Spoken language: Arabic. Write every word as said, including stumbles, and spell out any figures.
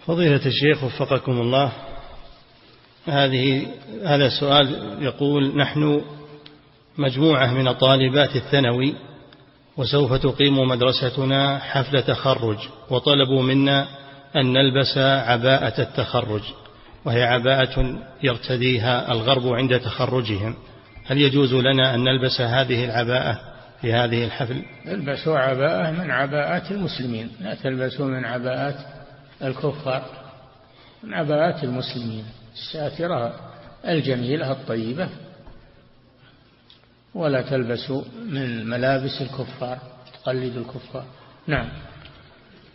فضيلة الشيخ وفقكم الله، هذه هذا سؤال يقول: نحن مجموعة من طالبات الثانوي وسوف تقيم مدرستنا حفل تخرج، وطلبوا منا أن نلبس عباءة التخرج، وهي عباءة يرتديها الغرب عند تخرجهم، هل يجوز لنا أن نلبس هذه العباءة في هذه الحفل؟ البسوا عباءة من عباءات المسلمين، لا تلبسوا من عباءات الكفار، من عباءات المسلمين الساترة الجميلة الطيبة، ولا تلبسوا من ملابس الكفار تقلد الكفار. نعم.